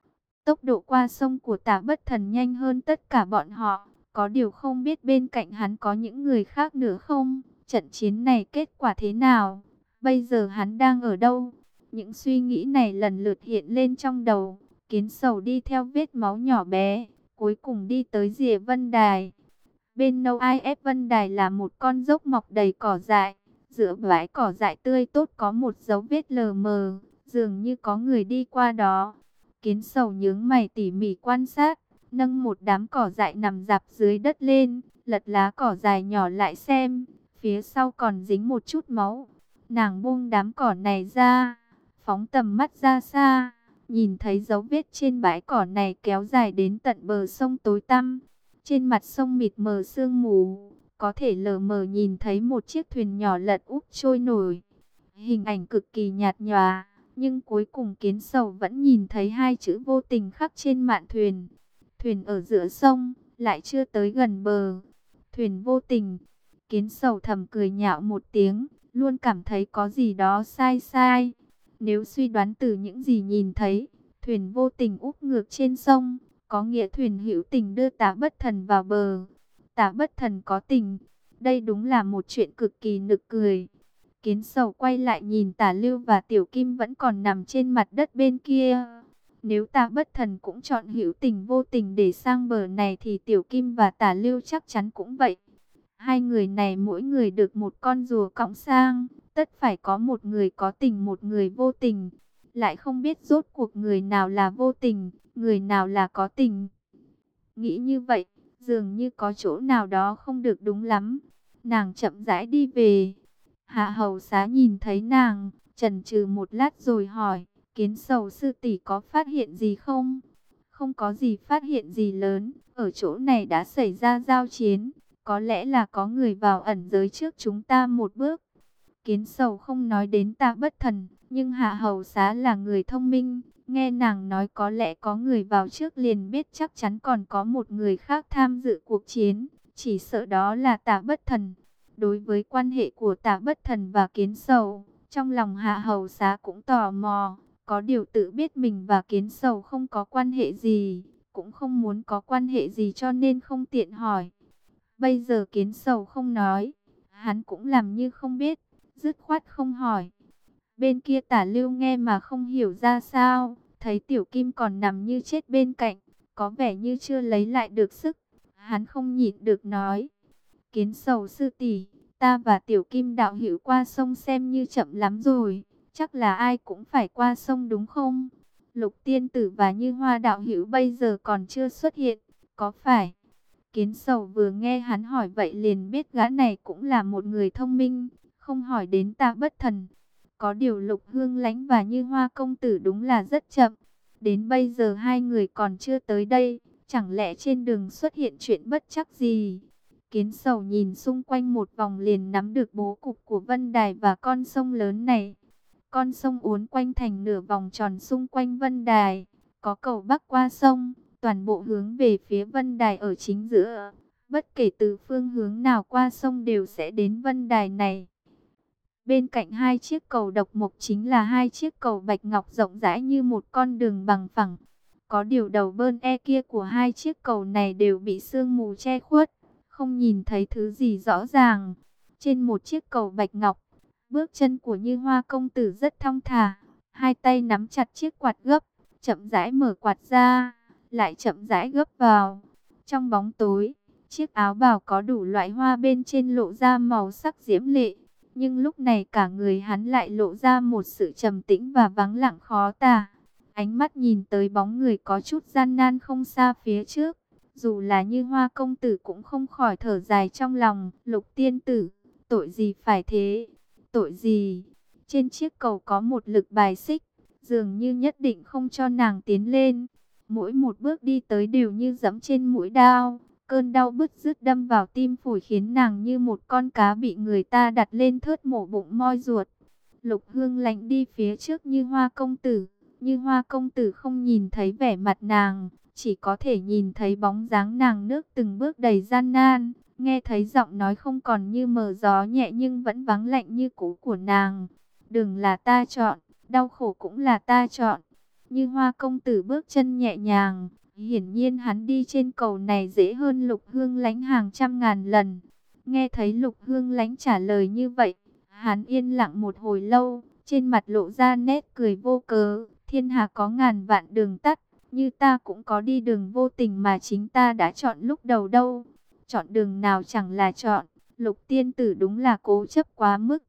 Tốc độ qua sông của Tả Bất Thần nhanh hơn tất cả bọn họ, có điều không biết bên cạnh hắn có những người khác nữa không? Trận chiến này kết quả thế nào? Bây giờ hắn đang ở đâu? Những suy nghĩ này lần lượt hiện lên trong đầu. Kiến Sầu đi theo vết máu nhỏ bé, cuối cùng đi tới rìa Vân Đài. Bên Nâu Ai Ép Vân Đài là một con dốc mọc đầy cỏ dại. Giữa bãi cỏ dại tươi tốt có một dấu vết lờ mờ, dường như có người đi qua đó. Kiến Sầu nhướng mày tỉ mỉ quan sát, nâng một đám cỏ dại nằm rạp dưới đất lên, lật lá cỏ dài nhỏ lại xem, phía sau còn dính một chút máu. Nàng buông đám cỏ này ra, phóng tầm mắt ra xa, nhìn thấy dấu vết trên bãi cỏ này kéo dài đến tận bờ sông tối tăm. Trên mặt sông mịt mờ sương mù, có thể lờ mờ nhìn thấy một chiếc thuyền nhỏ lật úp trôi nổi. Hình ảnh cực kỳ nhạt nhòa, nhưng cuối cùng Kiến Sầu vẫn nhìn thấy hai chữ vô tình khắc trên mạn thuyền. Thuyền ở giữa sông, lại chưa tới gần bờ. Thuyền vô tình. Kiến Sầu thầm cười nhạo một tiếng, luôn cảm thấy có gì đó sai sai. Nếu suy đoán từ những gì nhìn thấy, thuyền vô tình úp ngược trên sông, có nghĩa thuyền hữu tình đưa Tả Bất Thần vào bờ. Tả Bất Thần có tình. Đây đúng là một chuyện cực kỳ nực cười. Kiến Sầu quay lại nhìn Tả Lưu và Tiểu Kim vẫn còn nằm trên mặt đất bên kia. Nếu Tả Bất Thần cũng chọn hữu tình vô tình để sang bờ này thì Tiểu Kim và Tả Lưu chắc chắn cũng vậy. Hai người này mỗi người được một con rùa cõng sang, tất phải có một người có tình một người vô tình. Lại không biết rốt cuộc người nào là vô tình, người nào là có tình. Nghĩ như vậy, dường như có chỗ nào đó không được đúng lắm. Nàng chậm rãi đi về. Hạ Hầu Xá nhìn thấy nàng, chần chừ một lát rồi hỏi, Kiến Sầu sư tỷ có phát hiện gì không? Không có gì phát hiện gì lớn, ở chỗ này đã xảy ra giao chiến, có lẽ là có người vào ẩn giới trước chúng ta một bước. Kiến Sầu không nói đến Tả Bất Thần, nhưng Hạ Hầu Xá là người thông minh, nghe nàng nói có lẽ có người vào trước liền biết chắc chắn còn có một người khác tham dự cuộc chiến, chỉ sợ đó là Tả Bất Thần. Đối với quan hệ của Tả Bất Thần và Kiến Sầu, trong lòng Hạ Hầu Xá cũng tò mò, có điều tự biết mình và Kiến Sầu không có quan hệ gì, cũng không muốn có quan hệ gì cho nên không tiện hỏi. Bây giờ Kiến Sầu không nói, hắn cũng làm như không biết, dứt khoát không hỏi. Bên kia Tả Lưu nghe mà không hiểu ra sao, thấy Tiểu Kim còn nằm như chết bên cạnh, có vẻ như chưa lấy lại được sức. Hắn không nhịn được nói, Kiến Sầu sư tỷ, ta và Tiểu Kim đạo hữu qua sông xem như chậm lắm rồi, chắc là ai cũng phải qua sông đúng không? Lục tiên tử và Như Hoa đạo hữu bây giờ còn chưa xuất hiện, có phải? Kiến Sầu vừa nghe hắn hỏi vậy liền biết gã này cũng là một người thông minh, không hỏi đến Tả Bất Thần. Có điều Lục Hương Lãnh và Như Hoa công tử đúng là rất chậm. Đến bây giờ hai người còn chưa tới đây, chẳng lẽ trên đường xuất hiện chuyện bất trắc gì? Kiến Sầu nhìn xung quanh một vòng liền nắm được bố cục của Vân Đài và con sông lớn này. Con sông uốn quanh thành nửa vòng tròn xung quanh Vân Đài, có cầu bắc qua sông, toàn bộ hướng về phía Vân Đài ở chính giữa. Bất kể từ phương hướng nào qua sông đều sẽ đến Vân Đài này. Bên cạnh hai chiếc cầu độc mộc chính là hai chiếc cầu bạch ngọc rộng rãi như một con đường bằng phẳng. Có điều đầu bơn kia của hai chiếc cầu này đều bị sương mù che khuất, không nhìn thấy thứ gì rõ ràng. Trên một chiếc cầu bạch ngọc, bước chân của Như Hoa công tử rất thong thả, hai tay nắm chặt chiếc quạt gấp, chậm rãi mở quạt ra, lại chậm rãi gấp vào. Trong bóng tối, chiếc áo bào có đủ loại hoa bên trên lộ ra màu sắc diễm lệ, nhưng lúc này cả người hắn lại lộ ra một sự trầm tĩnh và vắng lặng khó tả. Ánh mắt nhìn tới bóng người có chút gian nan không xa phía trước, dù là Như Hoa công tử cũng không khỏi thở dài trong lòng. Lục tiên tử, tội gì phải thế? Tội gì? Trên chiếc cầu có một lực bài xích, dường như nhất định không cho nàng tiến lên. Mỗi một bước đi tới đều như giẫm trên mũi đao, Cơn đau bứt rứt đâm vào tim phổi khiến nàng như một con cá bị người ta đặt lên thớt mổ bụng moi ruột. Lục Hương Lãnh đi phía trước như Hoa công tử, như Hoa công tử không nhìn thấy vẻ mặt nàng, chỉ có thể nhìn thấy bóng dáng nàng nước từng bước đầy gian nan, nghe thấy giọng nói không còn như mờ gió nhẹ nhưng vẫn vắng lạnh như cũ của nàng. Đừng là ta chọn, đau khổ cũng là ta chọn. Như Hoa công tử bước chân nhẹ nhàng, hiển nhiên hắn đi trên cầu này dễ hơn Lục Hương Lãnh hàng trăm ngàn lần. Nghe thấy Lục Hương Lãnh trả lời như vậy, hắn yên lặng một hồi lâu, trên mặt lộ ra nét cười vô cớ. Thiên hạ có ngàn vạn đường tắt, như ta cũng có đi đường vô tình mà chính ta đã chọn lúc đầu đâu. Chọn đường nào chẳng là chọn, Lục tiên tử đúng là cố chấp quá mức.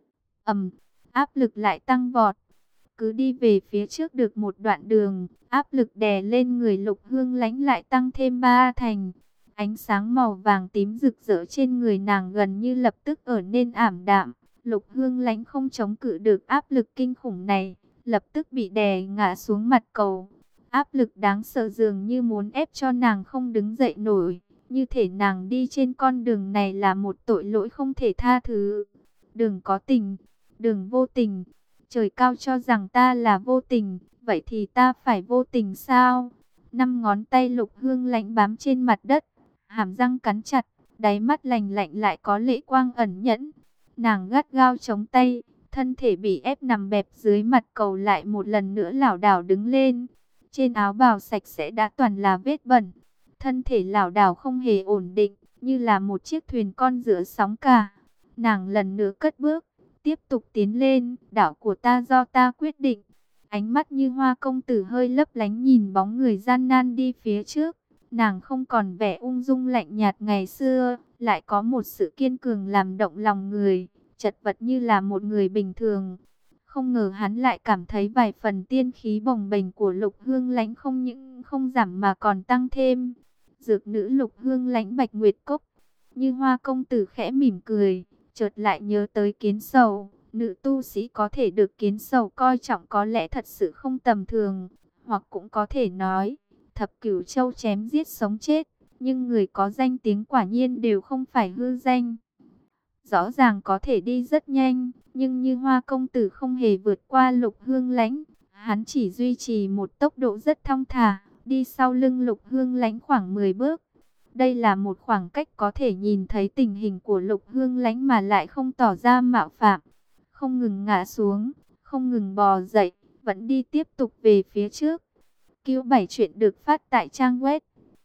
Áp lực lại tăng vọt. Cứ đi về phía trước được một đoạn đường, áp lực đè lên người Lục Hương Lãnh lại tăng thêm 3 thành. Ánh sáng màu vàng tím rực rỡ trên người nàng gần như lập tức ở nên ảm đạm. Lục Hương Lãnh không chống cự được áp lực kinh khủng này, lập tức bị đè ngã xuống mặt cầu. Áp lực đáng sợ dường như muốn ép cho nàng không đứng dậy nổi, như thể nàng đi trên con đường này là một tội lỗi không thể tha thứ. Đừng có tình, đừng vô tình. Trời cao cho rằng ta là vô tình, vậy thì ta phải vô tình sao? 5 ngón tay Lục Hương Lãnh bám trên mặt đất, hàm răng cắn chặt, đáy mắt lạnh lạnh lại có lệ quang ẩn nhẫn. Nàng gắt gao chống tay, thân thể bị ép nằm bẹp dưới mặt cầu lại một lần nữa lảo đảo đứng lên. Trên áo bào sạch sẽ đã toàn là vết bẩn, thân thể lảo đảo không hề ổn định, như là một chiếc thuyền con giữa sóng cả. Nàng lần nữa cất bước, tiếp tục tiến lên, đảo của ta do ta quyết định. Ánh mắt như Hoa công tử hơi lấp lánh nhìn bóng người gian nan đi phía trước. Nàng không còn vẻ ung dung lạnh nhạt ngày xưa, lại có một sự kiên cường làm động lòng người, chật vật như là một người bình thường. Không ngờ hắn lại cảm thấy vài phần tiên khí bồng bềnh của Lục Hương Lãnh không những không giảm mà còn tăng thêm. Dược nữ Lục Hương Lãnh Bạch Nguyệt Cốc, như Hoa công tử khẽ mỉm cười, chợt lại nhớ tới Kiến Sầu. Nữ tu sĩ có thể được Kiến Sầu coi trọng có lẽ thật sự không tầm thường, hoặc cũng có thể nói Thập Cửu Châu chém giết sống chết, nhưng người có danh tiếng quả nhiên đều không phải hư danh. Rõ ràng có thể đi rất nhanh, nhưng như Hoa công tử không hề vượt qua Lục Hương Lãnh, hắn chỉ duy trì một tốc độ rất thong thả, đi sau lưng Lục Hương Lãnh khoảng 10 bước. Đây là một khoảng cách có thể nhìn thấy tình hình của Lục Hương Lãnh mà lại không tỏ ra mạo phạm. Không ngừng ngã xuống, không ngừng bò dậy, vẫn đi tiếp tục về phía trước. Cứu 7 chuyện được phát tại trang web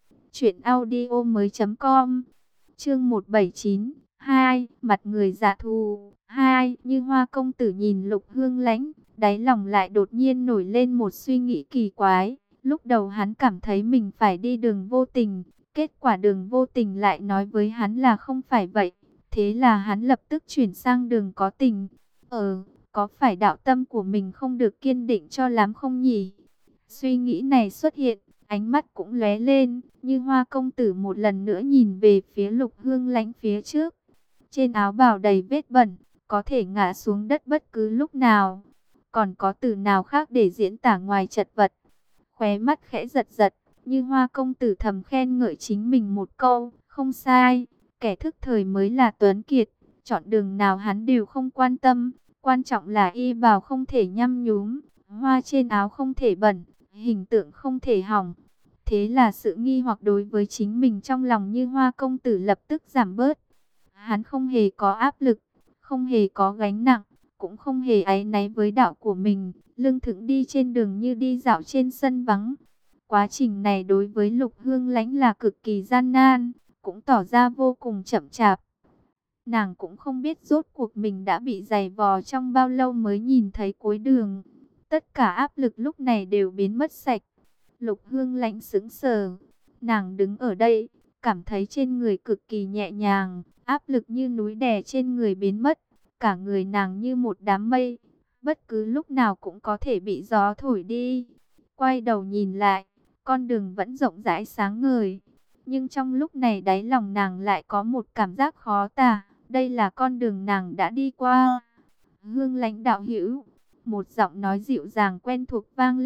truyệnaudiomoi.com. Chương 179, 2, mặt người dạ thù. 2, như Hoa công tử nhìn Lục Hương Lãnh, đáy lòng lại đột nhiên nổi lên một suy nghĩ kỳ quái. Lúc đầu hắn cảm thấy mình phải đi đường vô tình, kết quả đường vô tình lại nói với hắn là không phải vậy. Thế là hắn lập tức chuyển sang đường có tình. Có phải đạo tâm của mình không được kiên định cho lắm không nhỉ? Suy nghĩ này xuất hiện, ánh mắt cũng lóe lên, như Hoa công tử một lần nữa nhìn về phía Lục Hương Lãnh phía trước. Trên áo bào đầy vết bẩn, có thể ngã xuống đất bất cứ lúc nào. Còn có từ nào khác để diễn tả ngoài chật vật? Khóe mắt khẽ giật giật, như Hoa công tử thầm khen ngợi chính mình một câu, không sai, kẻ thức thời mới là tuấn kiệt, chọn đường nào hắn đều không quan tâm. Quan trọng là y bào không thể nhăm nhúm, hoa trên áo không thể bẩn, hình tượng không thể hỏng. Thế là sự nghi hoặc đối với chính mình trong lòng như Hoa công tử lập tức giảm bớt. Hắn không hề có áp lực, không hề có gánh nặng, cũng không hề áy náy với đạo của mình, lưng thững đi trên đường như đi dạo trên sân vắng. Quá trình này đối với Lục Hương Lãnh là cực kỳ gian nan, cũng tỏ ra vô cùng chậm chạp. Nàng cũng không biết rốt cuộc mình đã bị giày vò trong bao lâu mới nhìn thấy cuối đường. Tất cả áp lực lúc này đều biến mất sạch. Lục Hương Lãnh sững sờ. Nàng đứng ở đây, cảm thấy trên người cực kỳ nhẹ nhàng, áp lực như núi đè trên người biến mất. Cả người nàng như một đám mây, bất cứ lúc nào cũng có thể bị gió thổi đi. Quay đầu nhìn lại, con đường vẫn rộng rãi sáng ngời. Nhưng trong lúc này đáy lòng nàng lại có một cảm giác khó tả. Đây là con đường nàng đã đi qua. Hương Lãnh đạo hữu, một giọng nói dịu dàng quen thuộc vang lên.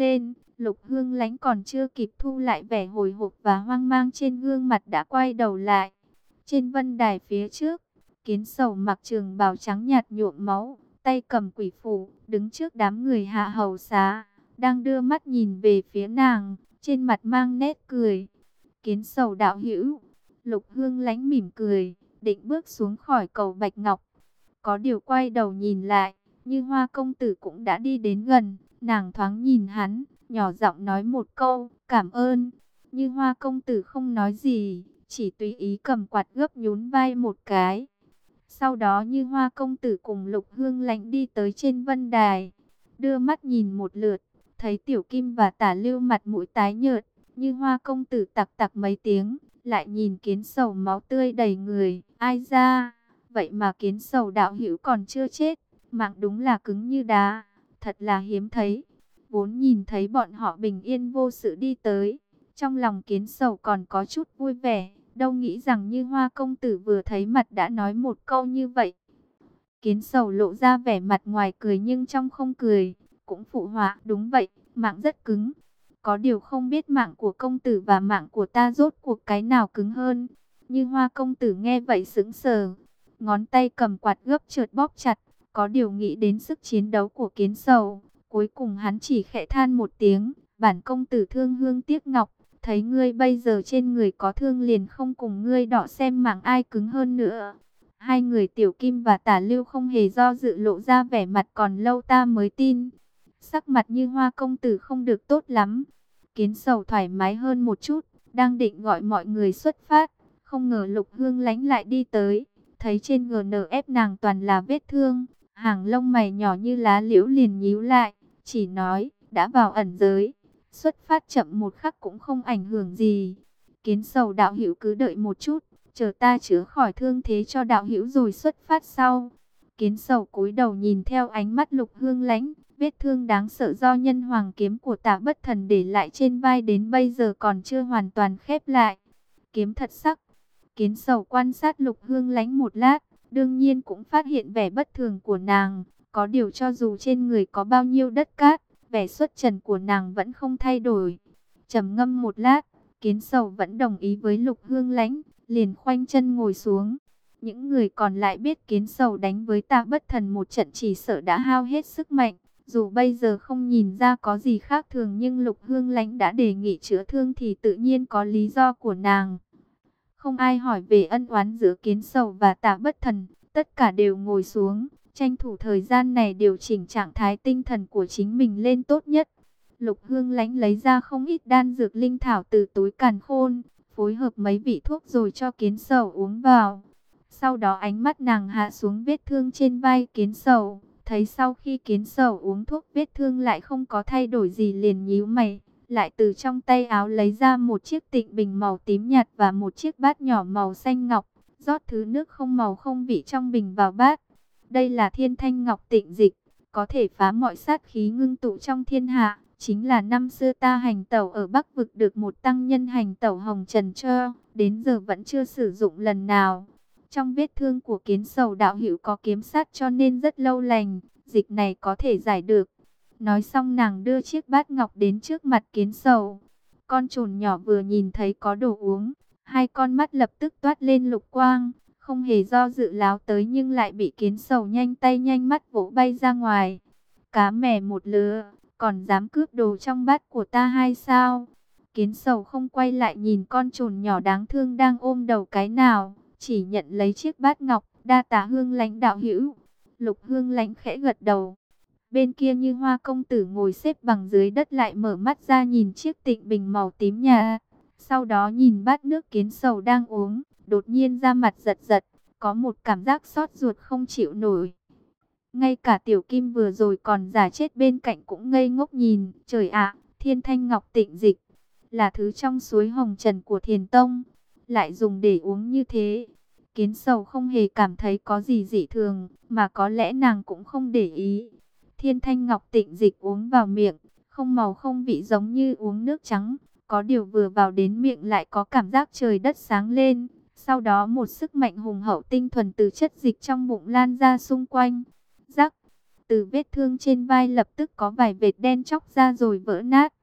Lục Hương Lánh còn chưa kịp thu lại vẻ hồi hộp và hoang mang trên gương mặt đã quay đầu lại. Trên vân đài phía trước, Kiến Sầu mặc trường bào trắng nhạt nhuộm máu, tay cầm quỷ phủ, đứng trước đám người hạ hầu xá, đang đưa mắt nhìn về phía nàng, trên mặt mang nét cười. Kiến Sầu đạo hữu. Lục Hương Lánh mỉm cười, định bước xuống khỏi cầu Bạch Ngọc. Có điều quay đầu nhìn lại, Như Hoa công tử cũng đã đi đến gần, nàng thoáng nhìn hắn, nhỏ giọng nói một câu, cảm ơn. Như Hoa công tử không nói gì, chỉ tùy ý cầm quạt gấp nhún vai một cái. Sau đó Như Hoa công tử cùng Lục Hương Lánh đi tới trên vân đài, đưa mắt nhìn một lượt, thấy Tiểu Kim và Tả Lưu mặt mũi tái nhợt, Như Hoa công tử tặc tặc mấy tiếng, lại nhìn Kiến Sầu máu tươi đầy người, ai ra, vậy mà Kiến Sầu đạo hữu còn chưa chết, mạng đúng là cứng như đá, thật là hiếm thấy. Vốn nhìn thấy bọn họ bình yên vô sự đi tới, trong lòng Kiến Sầu còn có chút vui vẻ, đâu nghĩ rằng Như Hoa công tử vừa thấy mặt đã nói một câu như vậy. Kiến Sầu lộ ra vẻ mặt ngoài cười nhưng trong không cười, cũng phụ họa, đúng vậy, mạng rất cứng. Có điều không biết mạng của công tử và mạng của ta rốt cuộc cái nào cứng hơn. Như Hoa công tử nghe vậy sững sờ, ngón tay cầm quạt gấp chợt bóp chặt, có điều nghĩ đến sức chiến đấu của Kiến Sầu. Cuối cùng hắn chỉ khẽ than một tiếng, bản công tử thương hương tiếc ngọc, thấy ngươi bây giờ trên người có thương liền không cùng ngươi đọ xem mạng ai cứng hơn nữa. Hai người Tiểu Kim và Tả Lưu không hề do dự lộ ra vẻ mặt còn lâu ta mới tin. Sắc mặt Như Hoa công tử không được tốt lắm. Kiến Sầu thoải mái hơn một chút, đang định gọi mọi người xuất phát, không ngờ Lục Hương Lánh lại đi tới, thấy trên GNF nàng toàn là vết thương, hàng lông mày nhỏ như lá liễu liền nhíu lại, chỉ nói, đã vào ẩn giới, xuất phát chậm một khắc cũng không ảnh hưởng gì. Kiến Sầu đạo hữu cứ đợi một chút, chờ ta chữa khỏi thương thế cho đạo hữu rồi xuất phát sau. Kiến Sầu cúi đầu nhìn theo ánh mắt Lục Hương Lánh, vết thương đáng sợ do nhân hoàng kiếm của Tả Bất Thần để lại trên vai đến bây giờ còn chưa hoàn toàn khép lại. Kiếm thật sắc. Kiến Sầu quan sát Lục Hương Lánh một lát, đương nhiên cũng phát hiện vẻ bất thường của nàng. Có điều cho dù trên người có bao nhiêu đất cát, vẻ xuất trần của nàng vẫn không thay đổi. Trầm ngâm một lát, Kiến Sầu vẫn đồng ý với Lục Hương Lánh, liền khoanh chân ngồi xuống. Những người còn lại biết Kiến Sầu đánh với Tả Bất Thần một trận chỉ sợ đã hao hết sức mạnh. Dù bây giờ không nhìn ra có gì khác thường nhưng Lục Hương Lánh đã đề nghị chữa thương thì tự nhiên có lý do của nàng. Không ai hỏi về ân oán giữa Kiến Sầu và Tả Bất Thần, tất cả đều ngồi xuống, tranh thủ thời gian này điều chỉnh trạng thái tinh thần của chính mình lên tốt nhất. Lục Hương Lánh lấy ra không ít đan dược linh thảo từ túi càn khôn, phối hợp mấy vị thuốc rồi cho Kiến Sầu uống vào. Sau đó ánh mắt nàng hạ xuống vết thương trên vai Kiến Sầu, thấy sau khi Kiến Sầu uống thuốc vết thương lại không có thay đổi gì liền nhíu mày, lại từ trong tay áo lấy ra một chiếc tịnh bình màu tím nhạt và một chiếc bát nhỏ màu xanh ngọc, rót thứ nước không màu không vị trong bình vào bát. Đây là Thiên Thanh Ngọc Tịnh Dịch, có thể phá mọi sát khí ngưng tụ trong thiên hạ, chính là năm xưa ta hành tẩu ở Bắc vực được một tăng nhân hành tẩu hồng trần cho, đến giờ vẫn chưa sử dụng lần nào. Trong vết thương của Kiến Sầu đạo hữu có kiếm sát cho nên rất lâu lành, dịch này có thể giải được. Nói xong nàng đưa chiếc bát ngọc đến trước mặt Kiến Sầu. Con trồn nhỏ vừa nhìn thấy có đồ uống, hai con mắt lập tức toát lên lục quang, không hề do dự láo tới nhưng lại bị Kiến Sầu nhanh tay nhanh mắt vỗ bay ra ngoài. Cá mè một lứa, còn dám cướp đồ trong bát của ta hay sao? Kiến Sầu không quay lại nhìn con trồn nhỏ đáng thương đang ôm đầu cái nào, chỉ nhận lấy chiếc bát ngọc, đa tạ Hương Lánh đạo hữu. Lục Hương Lánh khẽ gật đầu. Bên kia Như Hoa công tử ngồi xếp bằng dưới đất lại mở mắt ra nhìn chiếc tịnh bình màu tím nhà. Sau đó nhìn bát nước Kiến Sầu đang uống, đột nhiên ra mặt giật giật, có một cảm giác xót ruột không chịu nổi. Ngay cả Tiểu Kim vừa rồi còn giả chết bên cạnh cũng ngây ngốc nhìn, trời ạ, Thiên Thanh Ngọc Tịnh Dịch, là thứ trong suối hồng trần của Thiền Tông, lại dùng để uống như thế. Kiến Sầu không hề cảm thấy có gì dị thường, mà có lẽ nàng cũng không để ý. Thiên Thanh Ngọc Tịnh Dịch uống vào miệng, không màu không vị giống như uống nước trắng, có điều vừa vào đến miệng lại có cảm giác trời đất sáng lên. Sau đó một sức mạnh hùng hậu tinh thuần từ chất dịch trong bụng lan ra xung quanh. Rắc, từ vết thương trên vai lập tức có vài vệt đen chóc ra rồi vỡ nát.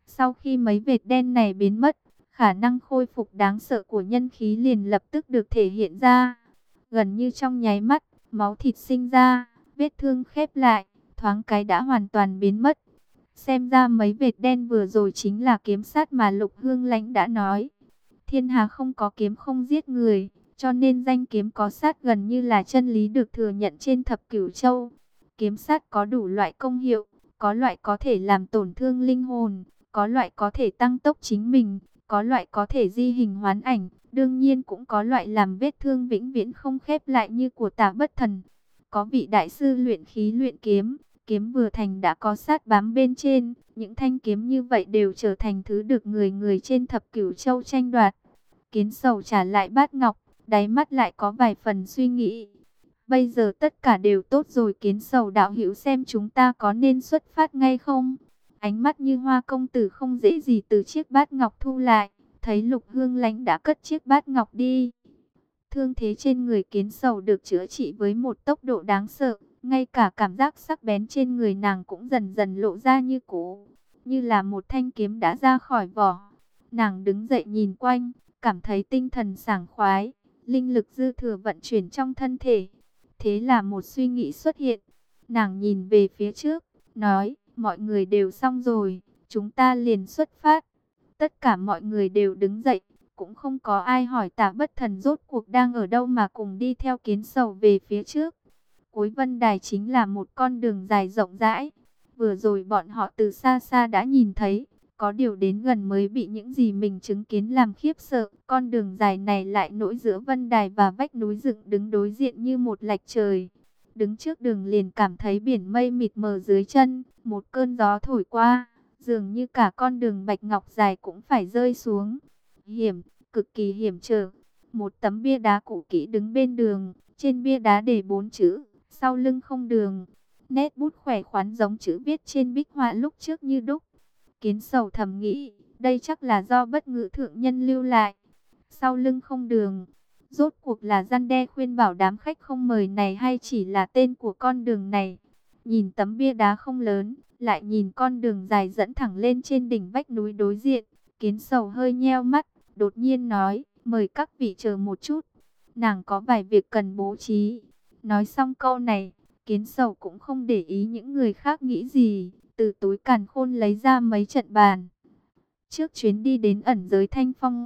Sau khi mấy vệt đen này biến mất, khả năng khôi phục đáng sợ của nhân khí liền lập tức được thể hiện ra. Gần như trong nháy mắt, máu thịt sinh ra, vết thương khép lại, thoáng cái đã hoàn toàn biến mất. Xem ra mấy vệt đen vừa rồi chính là kiếm sát mà Lục Hương Lãnh đã nói. Thiên hà không có kiếm không giết người, cho nên danh kiếm có sát gần như là chân lý được thừa nhận trên thập cửu châu. Kiếm sát có đủ loại công hiệu, có loại có thể làm tổn thương linh hồn, có loại có thể tăng tốc chính mình, có loại có thể di hình hoán ảnh, đương nhiên cũng có loại làm vết thương vĩnh viễn không khép lại như của Tả Bất Thần. Có vị đại sư luyện khí luyện kiếm, kiếm vừa thành đã có sát bám bên trên, những thanh kiếm như vậy đều trở thành thứ được người người trên thập cửu châu tranh đoạt. Kiến Sầu trả lại bát ngọc, đáy mắt lại có vài phần suy nghĩ. Bây giờ tất cả đều tốt rồi, Kiến Sầu đạo hữu, xem chúng ta có nên xuất phát ngay không? Ánh mắt Như Hoa công tử không dễ gì từ chiếc bát ngọc thu lại, thấy Lục Hương Lãnh đã cất chiếc bát ngọc đi. Thương thế trên người Kiến Sầu được chữa trị với một tốc độ đáng sợ, ngay cả cảm giác sắc bén trên người nàng cũng dần dần lộ ra như cũ, như là một thanh kiếm đã ra khỏi vỏ. Nàng đứng dậy nhìn quanh, cảm thấy tinh thần sảng khoái, linh lực dư thừa vận chuyển trong thân thể. Thế là một suy nghĩ xuất hiện, nàng nhìn về phía trước, nói, mọi người đều xong rồi, chúng ta liền xuất phát. Tất cả mọi người đều đứng dậy, cũng không có ai hỏi Tả Bất Thần rốt cuộc đang ở đâu mà cùng đi theo Kiến Sầu về phía trước. Cuối vân đài chính là một con đường dài rộng rãi. Vừa rồi bọn họ từ xa xa đã nhìn thấy, có điều đến gần mới bị những gì mình chứng kiến làm khiếp sợ. Con đường dài này lại nối giữa vân đài và vách núi dựng đứng đối diện như một lạch trời. Đứng trước đường liền cảm thấy biển mây mịt mờ dưới chân, một cơn gió thổi qua, dường như cả con đường bạch ngọc dài cũng phải rơi xuống. Hiểm, cực kỳ hiểm trở. Một tấm bia đá cũ kỹ đứng bên đường, trên bia đá để 4 chữ, sau lưng không đường. Nét bút khỏe khoắn giống chữ viết trên bích họa lúc trước như đúc. Kiến Sầu thầm nghĩ, đây chắc là do Bất Ngự thượng nhân lưu lại. Sau lưng không đường, rốt cuộc là răn đe khuyên bảo đám khách không mời này hay chỉ là tên của con đường này. Nhìn tấm bia đá không lớn, lại nhìn con đường dài dẫn thẳng lên trên đỉnh vách núi đối diện, Kiến Sầu hơi nheo mắt, đột nhiên nói, mời các vị chờ một chút, nàng có vài việc cần bố trí. Nói xong câu này, Kiến Sầu cũng không để ý những người khác nghĩ gì, từ túi càn khôn lấy ra mấy trận bàn. Trước chuyến đi đến ẩn giới Thanh Phong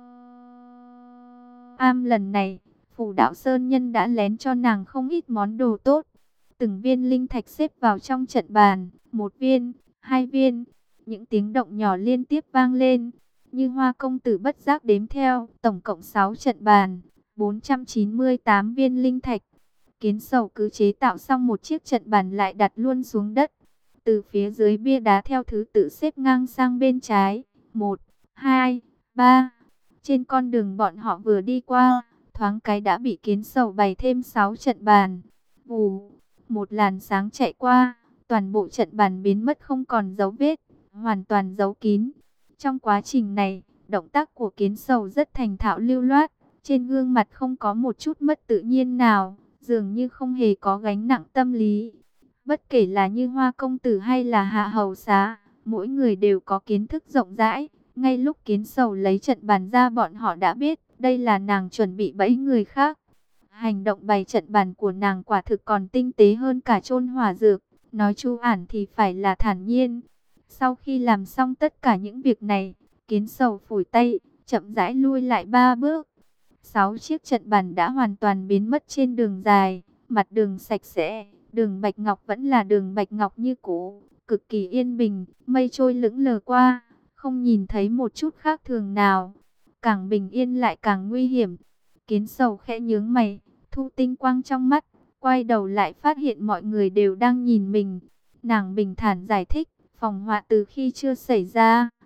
Am lần này, Phủ Đạo Sơn Nhân đã lén cho nàng không ít món đồ tốt. Từng viên linh thạch xếp vào trong trận bàn, 1 viên, 2 viên, những tiếng động nhỏ liên tiếp vang lên. Như Hoa công tử bất giác đếm theo, tổng cộng 6 trận bàn, 498 viên linh thạch. Kiến Sầu cứ chế tạo xong một chiếc trận bàn lại đặt luôn xuống đất. Từ phía dưới bia đá theo thứ tự xếp ngang sang bên trái, 1, 2, 3. Trên con đường bọn họ vừa đi qua, thoáng cái đã bị Kiến Sầu bày thêm 6 trận bàn. Vù, một làn sáng chạy qua, toàn bộ trận bàn biến mất không còn dấu vết, hoàn toàn giấu kín. Trong quá trình này, động tác của Kiến Sầu rất thành thạo lưu loát, trên gương mặt không có một chút mất tự nhiên nào, dường như không hề có gánh nặng tâm lý. Bất kể là Như Hoa công tử hay là Hạ hầu xá, mỗi người đều có kiến thức rộng rãi. Ngay lúc Kiến Sầu lấy trận bàn ra, bọn họ đã biết đây là nàng chuẩn bị bẫy người khác. Hành động bày trận bàn của nàng quả thực còn tinh tế hơn cả chôn hỏa dược, nói chu ản thì phải là thản nhiên. Sau khi làm xong tất cả những việc này, Kiến Sầu phủi tay, chậm rãi lui lại 3 bước. 6 chiếc trận bàn đã hoàn toàn biến mất trên đường dài, mặt đường sạch sẽ, đường bạch ngọc vẫn là đường bạch ngọc như cũ, cực kỳ yên bình, mây trôi lững lờ qua, không nhìn thấy một chút khác thường nào. Càng bình yên lại càng nguy hiểm. Kiến Sầu khẽ nhướng mày, thu tinh quang trong mắt, quay đầu lại phát hiện mọi người đều đang nhìn mình. Nàng bình thản giải thích, phòng họa từ khi chưa xảy ra,